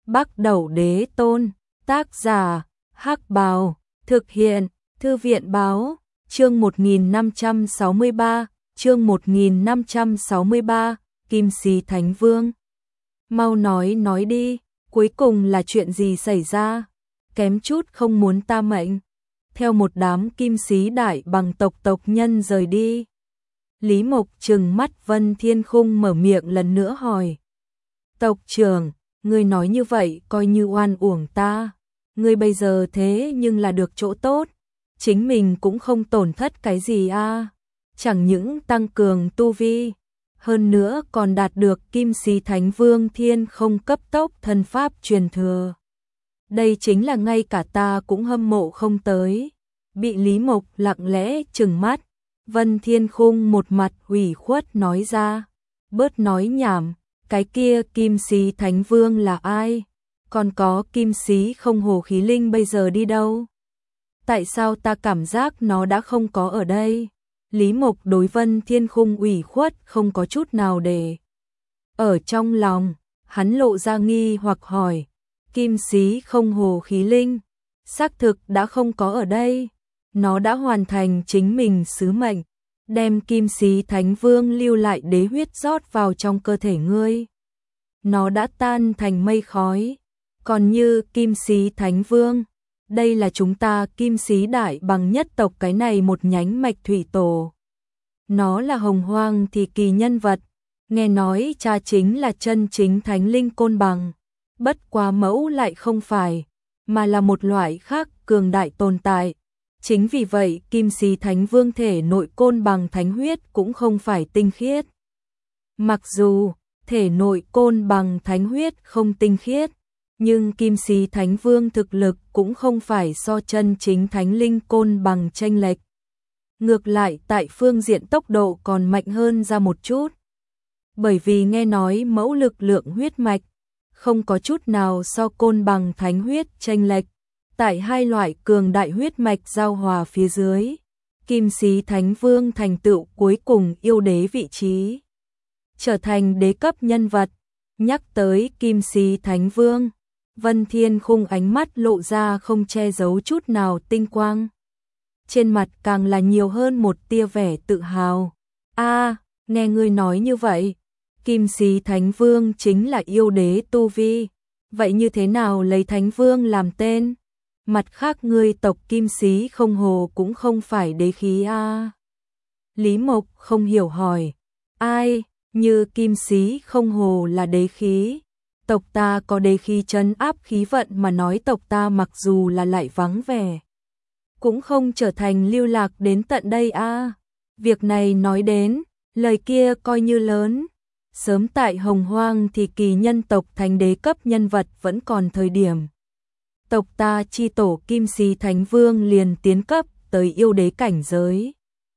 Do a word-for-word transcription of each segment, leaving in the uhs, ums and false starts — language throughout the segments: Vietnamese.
Bắc Đẩu Đế Tôn, tác giả, Hắc Bào, thực hiện, Thư viện Báo, chương một nghìn năm trăm sáu mươi ba, chương một nghìn năm trăm sáu mươi ba, Kim Sĩ Thánh Vương. Mau nói nói đi, cuối cùng là chuyện gì xảy ra? Kém chút không muốn ta mệnh. Theo một đám kim sĩ đại bằng tộc tộc nhân rời đi. Lý Mộc trừng mắt Vân Thiên Khung mở miệng lần nữa hỏi. Tộc trưởng, ngươi nói như vậy coi như oan uổng ta. Ngươi bây giờ thế nhưng là được chỗ tốt. Chính mình cũng không tổn thất cái gì a à. Chẳng những tăng cường tu vi. Hơn nữa còn đạt được Kim Sĩ Thánh Vương Thiên Không cấp tốc thần pháp truyền thừa. Đây chính là ngay cả ta cũng hâm mộ không tới. Bị Lý Mộc lặng lẽ trừng mắt. Vân Thiên Khung một mặt ủy khuất nói ra. Bớt nói nhảm, cái kia Kim Sĩ Thánh Vương là ai? Còn có Kim Sĩ Không Hồ Khí Linh bây giờ đi đâu? Tại sao ta cảm giác nó đã không có ở đây? Lý Mộc đối Vân Thiên Khung ủy khuất không có chút nào để ở trong lòng, hắn lộ ra nghi hoặc hỏi. Kim Sĩ Không Hồ Khí Linh, xác thực đã không có ở đây. Nó đã hoàn thành chính mình sứ mệnh, đem Kim Sĩ Thánh Vương lưu lại đế huyết rót vào trong cơ thể ngươi. Nó đã tan thành mây khói. Còn như Kim Sĩ Thánh Vương, đây là chúng ta Kim Sĩ đại bằng nhất tộc cái này một nhánh mạch thủy tổ. Nó là hồng hoang thì kỳ nhân vật, nghe nói cha chính là chân chính thánh linh côn bằng. Bất quá mẫu lại không phải, mà là một loại khác cường đại tồn tại. Chính vì vậy Kim Sĩ Thánh Vương thể nội côn bằng thánh huyết cũng không phải tinh khiết. Mặc dù thể nội côn bằng thánh huyết không tinh khiết, nhưng Kim Sĩ Thánh Vương thực lực cũng không phải so chân chính thánh linh côn bằng chênh lệch. Ngược lại tại phương diện tốc độ còn mạnh hơn ra một chút. Bởi vì nghe nói mẫu lực lượng huyết mạch không có chút nào so côn bằng thánh huyết chênh lệch. Tại hai loại cường đại huyết mạch giao hòa phía dưới, Kim Sĩ Thánh Vương thành tựu cuối cùng yêu đế vị trí, trở thành đế cấp nhân vật. Nhắc tới Kim Sĩ Thánh Vương, Vân Thiên Khung ánh mắt lộ ra không che giấu chút nào tinh quang. Trên mặt càng là nhiều hơn một tia vẻ tự hào. A, nghe ngươi nói như vậy, Kim Sĩ Thánh Vương chính là yêu đế tu vi. Vậy như thế nào lấy Thánh Vương làm tên? Mặt khác ngươi tộc Kim Sĩ Không Hồ cũng không phải đế khí a à? Lý Mộc không hiểu hỏi. Ai, như Kim Sĩ Không Hồ là đế khí. Tộc ta có đế khí trấn áp khí vận mà nói tộc ta mặc dù là lại vắng vẻ, cũng không trở thành lưu lạc đến tận đây a à? Việc này nói đến, lời kia coi như lớn. Sớm tại Hồng Hoang thì kỳ nhân tộc thành đế cấp nhân vật vẫn còn thời điểm. Tộc ta chi tổ Kim Sĩ Thánh Vương liền tiến cấp tới yêu đế cảnh giới.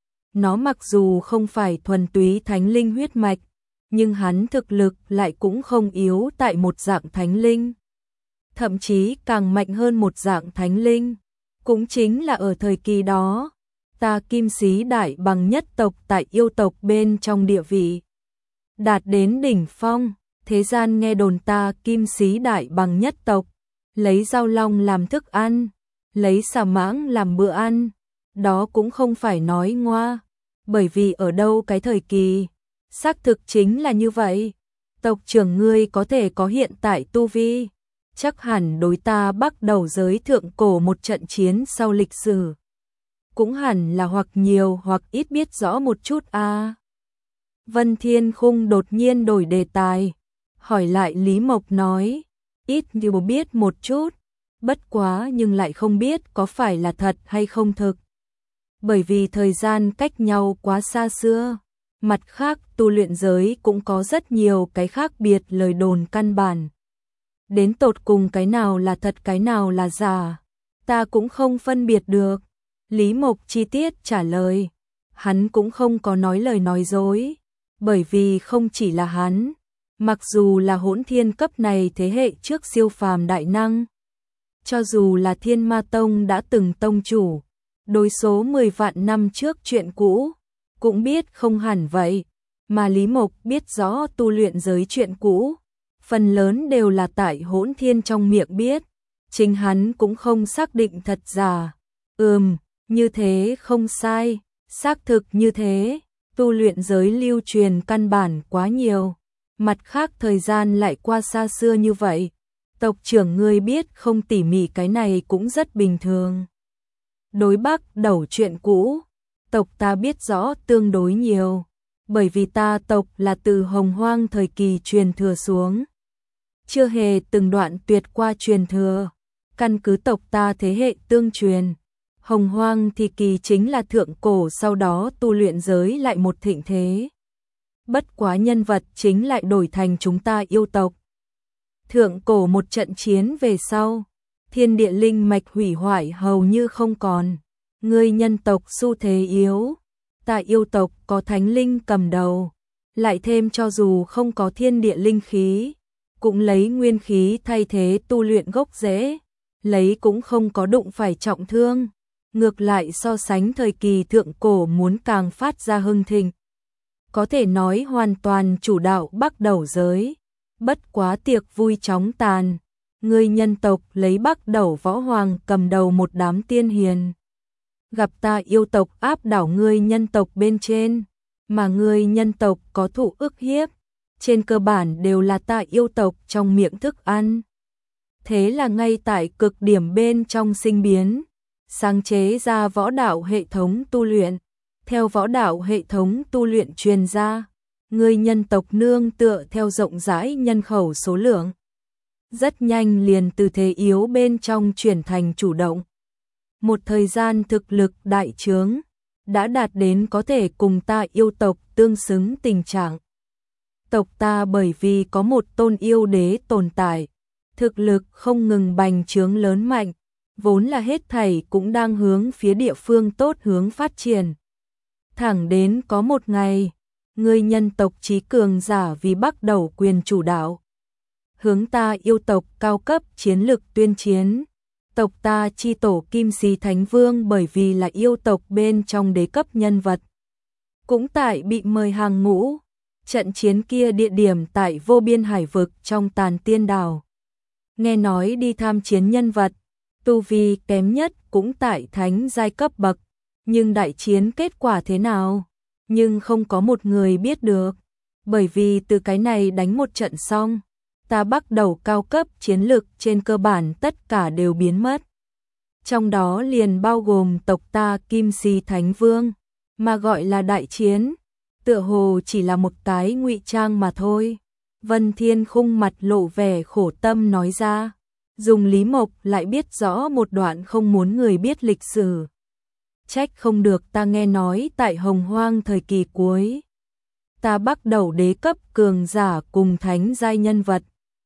Nó mặc dù không phải thuần túy thánh linh huyết mạch, nhưng hắn thực lực lại cũng không yếu tại một dạng thánh linh. Thậm chí càng mạnh hơn một dạng thánh linh. Cũng chính là ở thời kỳ đó, ta Kim Sĩ đại bằng nhất tộc tại yêu tộc bên trong địa vị đạt đến đỉnh phong. Thế gian nghe đồn ta Kim Sĩ đại bằng nhất tộc lấy dao long làm thức ăn, lấy xà mãng làm bữa ăn. Đó cũng không phải nói ngoa, bởi vì ở đâu cái thời kỳ, xác thực chính là như vậy. Tộc trưởng ngươi có thể có hiện tại tu vi, chắc hẳn đối ta Bắc Đầu giới thượng cổ một trận chiến sau lịch sử. Cũng hẳn là hoặc nhiều hoặc ít biết rõ một chút a à. Vân Thiên Khung đột nhiên đổi đề tài, hỏi lại Lý Mộc nói. Ít như biết một chút, bất quá nhưng lại không biết có phải là thật hay không thực. Bởi vì thời gian cách nhau quá xa xưa, mặt khác tu luyện giới cũng có rất nhiều cái khác biệt lời đồn căn bản. Đến tột cùng cái nào là thật cái nào là giả, ta cũng không phân biệt được. Lý Mộc chi tiết trả lời, hắn cũng không có nói lời nói dối, bởi vì không chỉ là hắn. Mặc dù là hỗn thiên cấp này thế hệ trước siêu phàm đại năng, cho dù là Thiên Ma Tông đã từng tông chủ, đối số mười vạn năm trước chuyện cũ, cũng biết không hẳn vậy, mà Lý Mộc biết rõ tu luyện giới chuyện cũ, phần lớn đều là tại Hỗn Thiên trong miệng biết, chính hắn cũng không xác định thật giả. Ừm, như thế không sai, xác thực như thế, tu luyện giới lưu truyền căn bản quá nhiều, mặt khác thời gian lại qua xa xưa như vậy, tộc trưởng ngươi biết không tỉ mỉ cái này cũng rất bình thường. Đối Bắc Đầu chuyện cũ, tộc ta biết rõ tương đối nhiều, bởi vì ta tộc là từ Hồng Hoang thời kỳ truyền thừa xuống, chưa hề từng đoạn tuyệt qua truyền thừa, căn cứ tộc ta thế hệ tương truyền. Hồng Hoang thì kỳ chính là thượng cổ, sau đó tu luyện giới lại một thịnh thế. Bất quá nhân vật chính lại đổi thành chúng ta yêu tộc. Thượng cổ một trận chiến về sau, thiên địa linh mạch hủy hoại hầu như không còn. Ngươi nhân tộc xu thế yếu, ta yêu tộc có thánh linh cầm đầu, lại thêm cho dù không có thiên địa linh khí, cũng lấy nguyên khí thay thế tu luyện gốc rễ, lấy cũng không có đụng phải trọng thương. Ngược lại so sánh thời kỳ thượng cổ muốn càng phát ra hưng thịnh. Có thể nói hoàn toàn chủ đạo Bắc Đầu giới. Bất quá tiệc vui chóng tàn. Ngươi nhân tộc lấy Bắc Đầu võ hoàng cầm đầu một đám tiên hiền. Gặp ta yêu tộc áp đảo ngươi nhân tộc bên trên. Mà ngươi nhân tộc có thụ ức hiếp. Trên cơ bản đều là ta yêu tộc trong miệng thức ăn. Thế là ngay tại cực điểm bên trong sinh biến. Sáng chế ra võ đạo hệ thống tu luyện, theo võ đạo hệ thống tu luyện truyền ra, người nhân tộc nương tựa theo rộng rãi nhân khẩu số lượng. Rất nhanh liền từ thế yếu bên trong chuyển thành chủ động. Một thời gian thực lực đại trướng, đã đạt đến có thể cùng ta yêu tộc tương xứng tình trạng. Tộc ta bởi vì có một tôn yêu đế tồn tại, thực lực không ngừng bành trướng lớn mạnh. Vốn là hết thảy cũng đang hướng phía địa phương tốt hướng phát triển. Thẳng đến có một ngày, người nhân tộc trí cường giả vì Bắc Đầu quyền chủ đạo. Hướng ta yêu tộc cao cấp chiến lực tuyên chiến. Tộc ta chi tổ Kim Sĩ Thánh Vương bởi vì là yêu tộc bên trong đế cấp nhân vật. Cũng tại bị mời hàng ngũ. Trận chiến kia địa điểm tại vô biên hải vực trong Tàn Tiên Đảo. Nghe nói đi tham chiến nhân vật. Tu vi kém nhất cũng tại thánh giai cấp bậc, nhưng đại chiến kết quả thế nào, nhưng không có một người biết được, bởi vì từ cái này đánh một trận xong, ta Bắc Đầu cao cấp chiến lực trên cơ bản tất cả đều biến mất. Trong đó liền bao gồm tộc ta Kim Sĩ Thánh Vương, mà gọi là đại chiến, tựa hồ chỉ là một cái ngụy trang mà thôi. Vân Thiên Khung mặt lộ vẻ khổ tâm nói ra. Dùng Lý Mộc lại biết rõ một đoạn không muốn người biết lịch sử. Trách không được ta nghe nói tại Hồng Hoang thời kỳ cuối. Ta Bắc Đầu đế cấp cường giả cùng thánh giai nhân vật.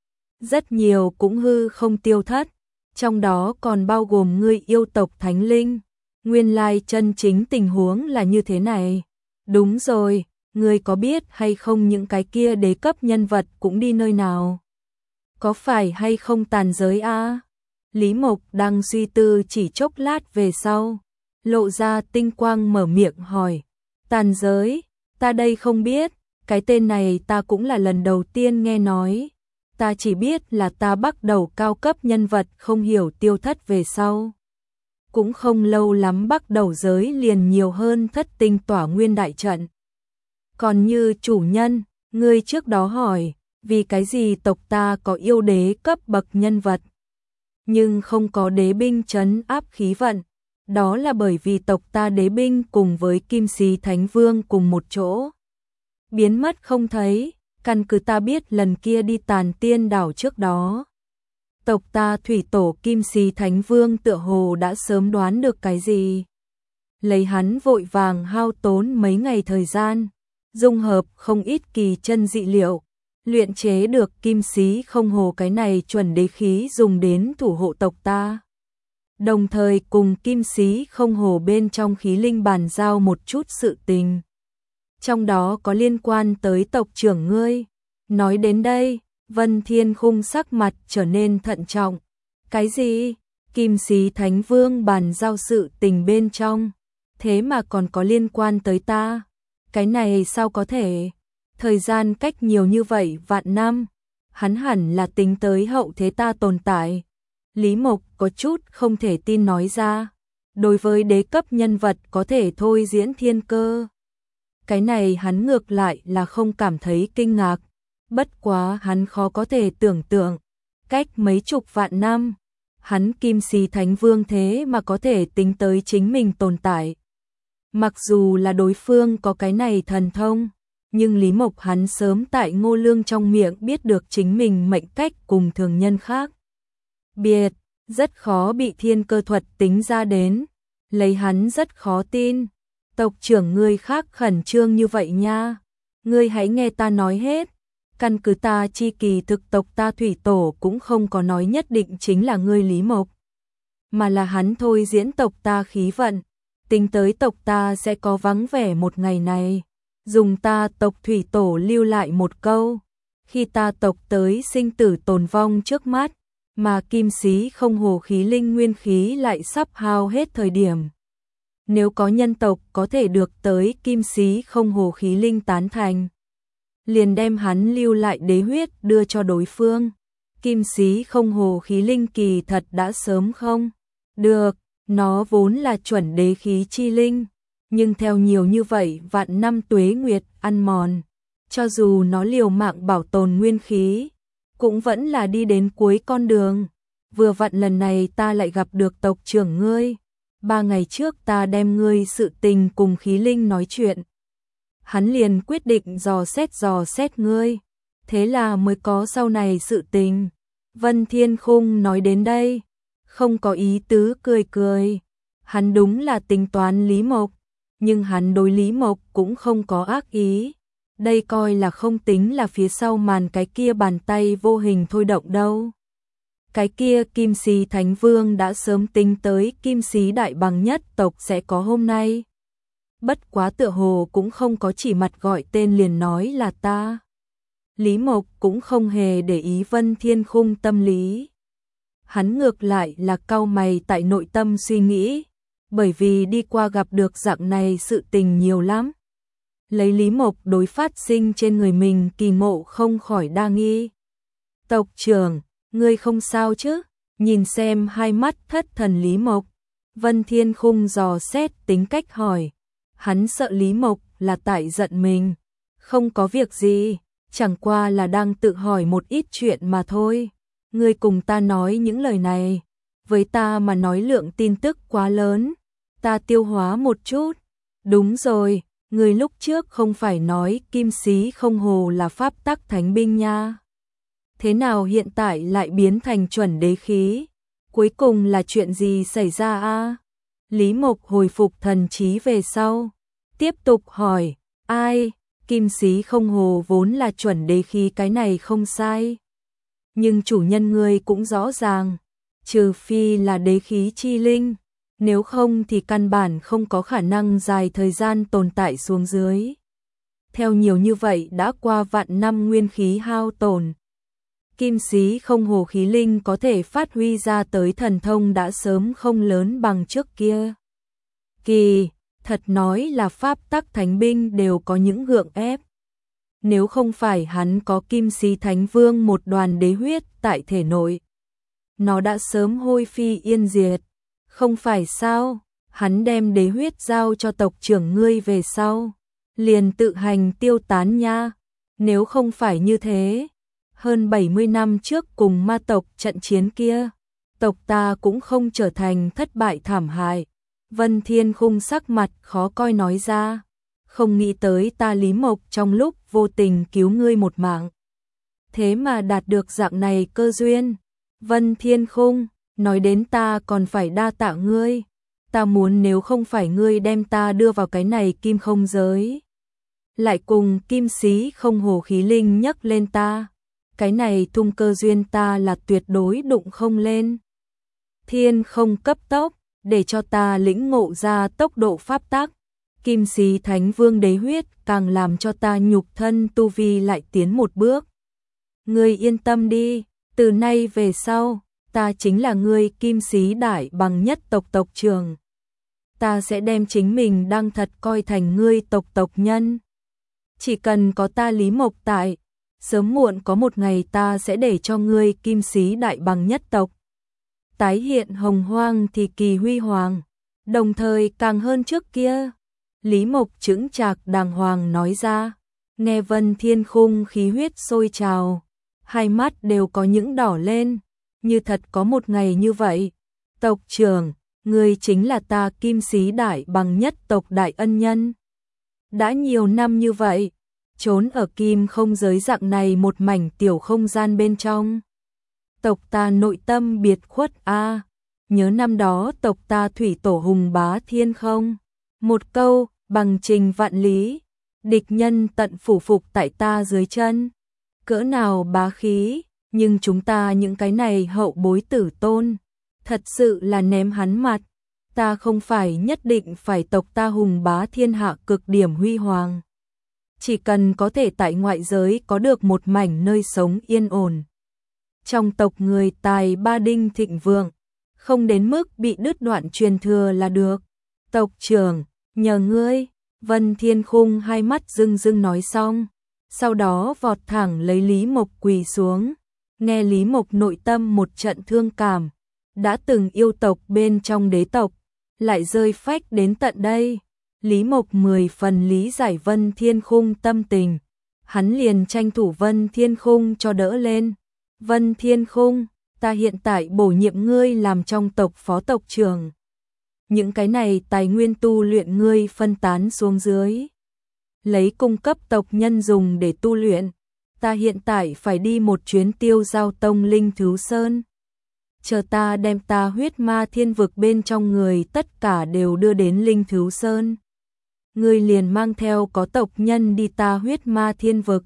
Rất nhiều cũng hư không tiêu thất. Trong đó còn bao gồm ngươi yêu tộc thánh linh. Nguyên lai chân chính tình huống là như thế này. Đúng rồi, ngươi có biết hay không những cái kia đế cấp nhân vật cũng đi nơi nào? Có phải hay không tàn giới a? À? Lý Mộc đang suy tư chỉ chốc lát về sau, lộ ra tinh quang mở miệng hỏi. Tàn giới, ta đây không biết, cái tên này ta cũng là lần đầu tiên nghe nói. Ta chỉ biết là ta Bắc Đầu cao cấp nhân vật không hiểu tiêu thất về sau. Cũng không lâu lắm Bắc Đầu giới liền nhiều hơn thất tinh tỏa nguyên đại trận. Còn như chủ nhân, ngươi trước đó hỏi, vì cái gì tộc ta có yêu đế cấp bậc nhân vật, nhưng không có đế binh trấn áp khí vận, đó là bởi vì tộc ta đế binh cùng với Kim Sĩ Thánh Vương cùng một chỗ. Biến mất không thấy, căn cứ ta biết lần kia đi Tàn Tiên Đảo trước đó. Tộc ta thủy tổ Kim Sĩ Thánh Vương tựa hồ đã sớm đoán được cái gì. Lấy hắn vội vàng hao tốn mấy ngày thời gian, dung hợp không ít kỳ chân dị liệu, luyện chế được Kim Sĩ Không Hồ cái này chuẩn đế khí dùng đến thủ hộ tộc ta. Đồng thời cùng Kim Sĩ Không Hồ bên trong khí linh bàn giao một chút sự tình. Trong đó có liên quan tới tộc trưởng ngươi. Nói đến đây, Vân Thiên Khung sắc mặt trở nên thận trọng. Cái gì? Kim Sĩ Thánh Vương bàn giao sự tình bên trong, thế mà còn có liên quan tới ta? Cái này sao có thể? Thời gian cách nhiều như vậy vạn năm, hắn hẳn là tính tới hậu thế ta tồn tại. Lý Mộc có chút không thể tin nói ra, đối với đế cấp nhân vật có thể thôi diễn thiên cơ. Cái này hắn ngược lại là không cảm thấy kinh ngạc, bất quá hắn khó có thể tưởng tượng, cách mấy chục vạn năm, hắn Kim Si Thánh Vương thế mà có thể tính tới chính mình tồn tại. Mặc dù là đối phương có cái này thần thông, nhưng Lý Mộc hắn sớm tại Ngô Lương trong miệng biết được chính mình mệnh cách cùng thường nhân khác biệt, rất khó bị thiên cơ thuật tính ra đến, lấy hắn rất khó tin. Tộc trưởng ngươi khác khẩn trương như vậy nha, ngươi hãy nghe ta nói hết. Căn cứ ta chi kỳ thực tộc ta thủy tổ cũng không có nói nhất định chính là ngươi Lý Mộc, mà là hắn thôi diễn tộc ta khí vận, tính tới tộc ta sẽ có vắng vẻ một ngày này. Dùng ta tộc thủy tổ lưu lại một câu, khi ta tộc tới sinh tử tồn vong trước mắt, mà kim sĩ không hồ khí linh nguyên khí lại sắp hao hết thời điểm. Nếu có nhân tộc có thể được tới kim sĩ không hồ khí linh tán thành, liền đem hắn lưu lại đế huyết đưa cho đối phương. Kim sĩ không hồ khí linh kỳ thật đã sớm không được, nó vốn là chuẩn đế khí chi linh, nhưng theo nhiều như vậy vạn năm tuế nguyệt ăn mòn, cho dù nó liều mạng bảo tồn nguyên khí, cũng vẫn là đi đến cuối con đường. Vừa vặn lần này ta lại gặp được tộc trưởng ngươi, ba ngày trước ta đem ngươi sự tình cùng khí linh nói chuyện, hắn liền quyết định dò xét dò xét ngươi, thế là mới có sau này sự tình. Vân Thiên Khung nói đến đây, không có ý tứ cười cười, hắn đúng là tính toán Lý Mộc, nhưng hắn đối Lý Mộc cũng không có ác ý, đây coi là không tính là phía sau màn cái kia bàn tay vô hình thôi động đâu. Cái kia Kim Si Thánh Vương đã sớm tính tới Kim Si đại bằng nhất tộc sẽ có hôm nay. Bất quá tựa hồ cũng không có chỉ mặt gọi tên liền nói là ta. Lý Mộc cũng không hề để ý Vân Thiên Khung tâm lý. Hắn ngược lại là cau mày tại nội tâm suy nghĩ, bởi vì đi qua gặp được dạng này sự tình nhiều lắm. Lấy Lý Mộc đối phát sinh trên người mình kỳ ngộ không khỏi đa nghi. Tộc trưởng, ngươi không sao chứ? Nhìn xem hai mắt thất thần Lý Mộc, Vân Thiên Khung dò xét tính cách hỏi. Hắn sợ Lý Mộc là tại giận mình. Không có việc gì, chẳng qua là đang tự hỏi một ít chuyện mà thôi. Ngươi cùng ta nói những lời này, với ta mà nói lượng tin tức quá lớn, ta tiêu hóa một chút. Đúng rồi, ngươi lúc trước không phải nói kim sĩ không hồ là pháp tắc thánh binh nha. Thế nào hiện tại lại biến thành chuẩn đế khí? Cuối cùng là chuyện gì xảy ra a? Lý Mộc hồi phục thần trí về sau, tiếp tục hỏi, ai? Kim sĩ không hồ vốn là chuẩn đế khí, cái này không sai. Nhưng chủ nhân ngươi cũng rõ ràng, trừ phi là đế khí chi linh, nếu không thì căn bản không có khả năng dài thời gian tồn tại xuống dưới. Theo nhiều như vậy đã qua vạn năm nguyên khí hao tổn, kim sĩ không hồ khí linh có thể phát huy ra tới thần thông đã sớm không lớn bằng trước kia. Kỳ, thật nói là pháp tắc thánh binh đều có những gượng ép. Nếu không phải hắn có Kim Si Thánh Vương một đoàn đế huyết tại thể nội, nó đã sớm hôi phi yên diệt. Không phải sao? Hắn đem đế huyết giao cho tộc trưởng ngươi về sau, liền tự hành tiêu tán nha. Nếu không phải như thế, hơn bảy mươi năm trước cùng ma tộc trận chiến kia, tộc ta cũng không trở thành thất bại thảm hại. Vân Thiên Khung sắc mặt khó coi nói ra, không nghĩ tới ta Lý Mộc trong lúc vô tình cứu ngươi một mạng, thế mà đạt được dạng này cơ duyên. Vân Thiên Khung, nói đến ta còn phải đa tạ ngươi, ta muốn nếu không phải ngươi đem ta đưa vào cái này kim không giới, lại cùng kim sĩ không hồ khí linh nhấc lên ta, cái này thung cơ duyên ta là tuyệt đối đụng không lên. Thiên không cấp tốc, để cho ta lĩnh ngộ ra tốc độ pháp tắc, Kim sĩ Thánh Vương đế huyết càng làm cho ta nhục thân tu vi lại tiến một bước. Ngươi yên tâm đi, từ nay về sau, ta chính là ngươi kim sĩ đại bằng nhất tộc tộc trưởng. Ta sẽ đem chính mình đang thật coi thành ngươi tộc tộc nhân. Chỉ cần có ta Lý Mộc tại, sớm muộn có một ngày ta sẽ để cho ngươi kim sĩ đại bằng nhất tộc tái hiện hồng hoang thì kỳ huy hoàng, đồng thời càng hơn trước kia. Lý Mộc chững chạc đàng hoàng nói ra, nghe Vân Thiên Khung khí huyết sôi trào, hai mắt đều có những đỏ lên, như thật có một ngày như vậy. Tộc trưởng, ngươi chính là ta kim sĩ đại bằng nhất tộc đại ân nhân. Đã nhiều năm như vậy, trốn ở kim không giới dạng này một mảnh tiểu không gian bên trong. Tộc ta nội tâm biệt khuất a, à, nhớ năm đó tộc ta thủy tổ hùng bá thiên không? Một câu, bằng trình vạn lý, địch nhân tận phủ phục tại ta dưới chân. Cỡ nào bá khí, nhưng chúng ta những cái này hậu bối tử tôn, thật sự là ném hắn mặt. Ta không phải nhất định phải tộc ta hùng bá thiên hạ cực điểm huy hoàng. Chỉ cần có thể tại ngoại giới có được một mảnh nơi sống yên ổn. Trong tộc người tài ba đinh thịnh vượng, không đến mức bị đứt đoạn truyền thừa là được. Tộc trưởng, nhờ ngươi, Vân Thiên Khung hai mắt rưng rưng nói xong, sau đó vọt thẳng lấy Lý Mộc quỳ xuống, nghe Lý Mộc nội tâm một trận thương cảm, đã từng yêu tộc bên trong đế tộc, lại rơi phách đến tận đây. Lý Mộc mười phần lý giải Vân Thiên Khung tâm tình, hắn liền tranh thủ Vân Thiên Khung cho đỡ lên. Vân Thiên Khung, ta hiện tại bổ nhiệm ngươi làm trong tộc phó tộc trưởng. Những cái này tài nguyên tu luyện ngươi phân tán xuống dưới, lấy cung cấp tộc nhân dùng để tu luyện. Ta hiện tại phải đi một chuyến Tiêu Giao Tông Linh Thú Sơn. Chờ ta đem ta huyết ma thiên vực bên trong người tất cả đều đưa đến Linh Thú Sơn. Ngươi liền mang theo có tộc nhân đi ta huyết ma thiên vực.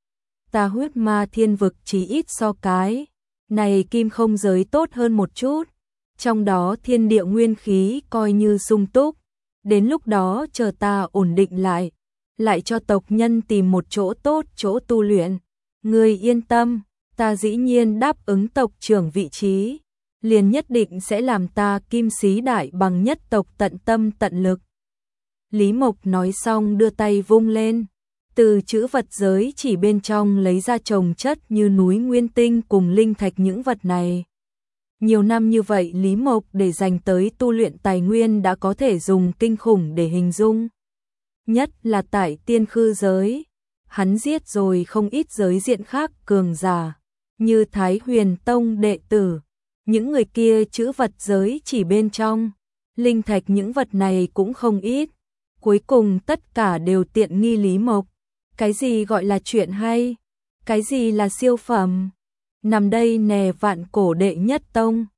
Ta huyết ma thiên vực chỉ ít so cái này kim không giới tốt hơn một chút, trong đó thiên địa nguyên khí coi như sung túc. Đến lúc đó chờ ta ổn định lại, lại cho tộc nhân tìm một chỗ tốt chỗ tu luyện. Ngươi yên tâm, ta dĩ nhiên đáp ứng tộc trưởng vị trí, liền nhất định sẽ làm ta kim sĩ đại bằng nhất tộc tận tâm tận lực. Lý Mộc nói xong đưa tay vung lên, từ chữ vật giới chỉ bên trong lấy ra chồng chất như núi nguyên tinh cùng linh thạch những vật này. Nhiều năm như vậy Lý Mộc để dành tới tu luyện tài nguyên đã có thể dùng kinh khủng để hình dung. Nhất là tại tiên khư giới, hắn giết rồi không ít giới diện khác cường giả, như Thái Huyền Tông đệ tử. Những người kia chữ vật giới chỉ bên trong, linh thạch những vật này cũng không ít. Cuối cùng tất cả đều tiện nghi Lý Mộc. Cái gì gọi là chuyện hay? Cái gì là siêu phẩm? Nằm đây nè vạn cổ đệ nhất tông.